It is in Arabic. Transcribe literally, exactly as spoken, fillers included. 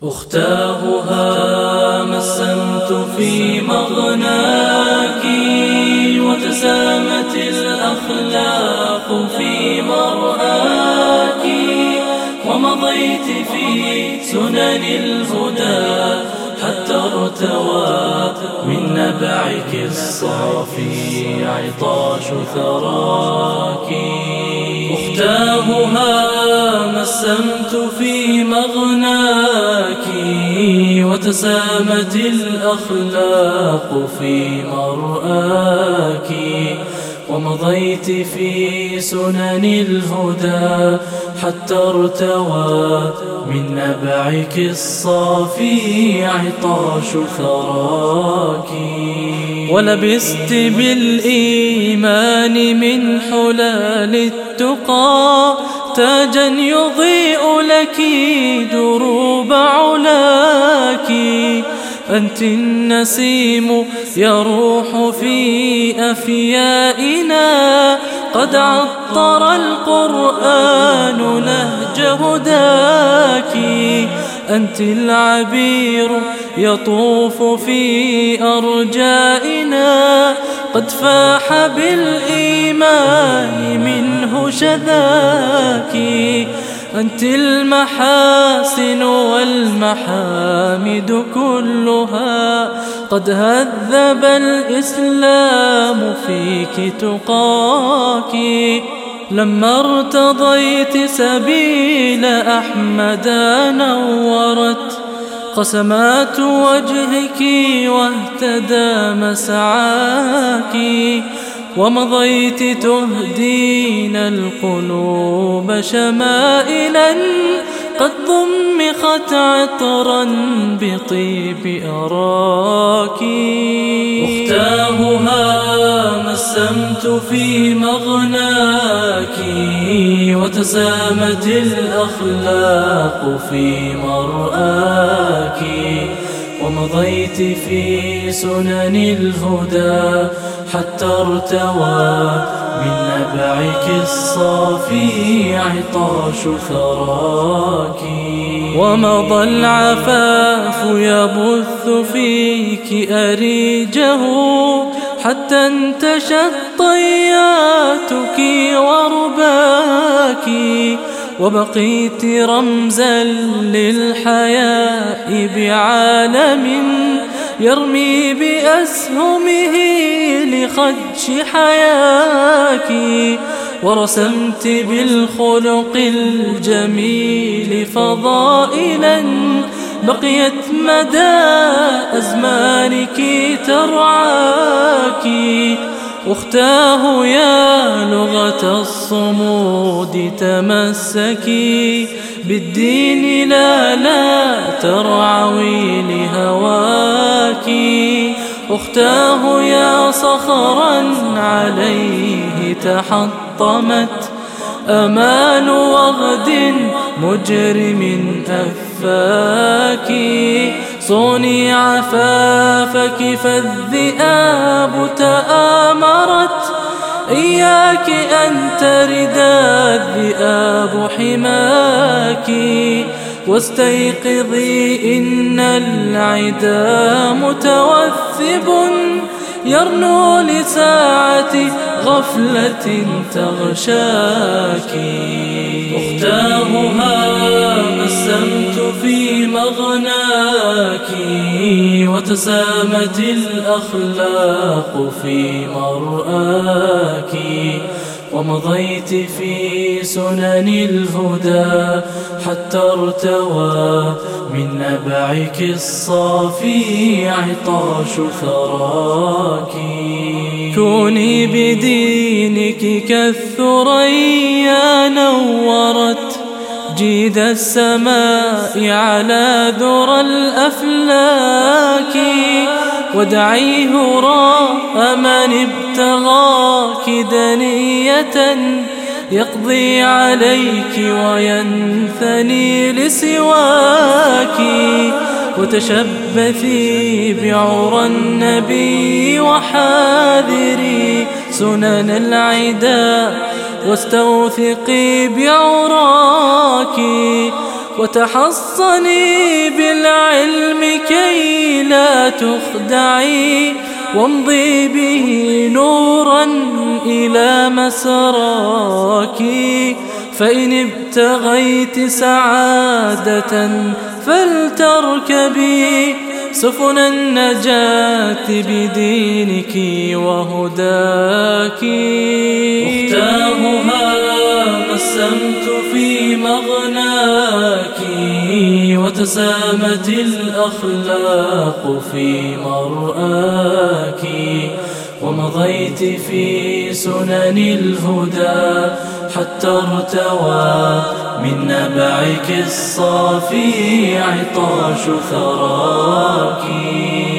أختاهها مسمت في مغناك، وتسامت الأخلاق في مرآك، ومضيت في سنن الهدى حتى ارتوى من نبعك الصافي عطاش ثراك. أختاهها مسمت في مغناك، وتسامت الأخلاق في مرآك، ومضيت في سنن الهدى حتى ارتوى من نبعك الصافي عطاش ثراك. ولبست بالإيمان من حلال التقى تاجا يضيء لك دروب علاك. أنت النسيم يروح في أفيائنا، قد عطر القرآن نهج هداك. أنت العبير يطوف في أرجائنا، قد فاح بالإيمان منه شذاك. أنت المحاسن والمحامد كلها، قد هذب الإسلام فيك تقاك. لما ارتضيت سبيل أحمد نورت قسمات وجهك واهتدى مسعاك. ومضيت تهدين القلوب شمائلا، قد ضمخت عطرا بطيب أراك. أختاهها مسمت في مغناك، وتسامت الأخلاق في مرآك، ومضيت في سنن الهدى حتى ارتوى من نبعك الصافي عطاش ثراك. ومضى العفاف يبث فيك أريجه، حتى انتشت طياتك ورباك. وبقيت رمزا للحياء بعالم يرمي بأسهمه لخدش حياك. ورسمت بالخلق الجميل فضائلا بقيت مدى أزمانك ترعاك. أختاه يا لغة الصمود تمسكي بالدين، لا لا ترعوي لهواك. أختاه يا صخرا عليه تحطمت أمال وغد مجرم أفاك. صوني عفافك فالذئاب تآمرت، إياك أن ترد الذئاب حماك. واستيقظي إن العدا متوثب يرنو لساعة غفلة تغشاك. أختاهها مسمت في مغناك، وتسامت الأخلاق في مرآك، ومضيت في سنن الهدى حتى ارتوى من نبعك الصافي عطاش ثراك. كوني بدينك كالثريا نورت جيد السماء على ذرى الأفلاك. وادعي هراء من ابتغاك دنية يقضي عليك وينثني لسواك. وتشبثي بعرى النبي وحاذري سنن العدا واستوثقي بعراك. وتحصني بالعلم كي لا تخدعي، وامضي به نورا إلى مسراك. فإن ابتغيت سعادة فلتركبي سفن النجاة بدينك وهداك. أختامها قسمت في مغناك، وتسامت الأخلاق في مرآك، ومضيت في سنن الهدى حتى ارتوى من نبعك الصافي عطاش ثراك.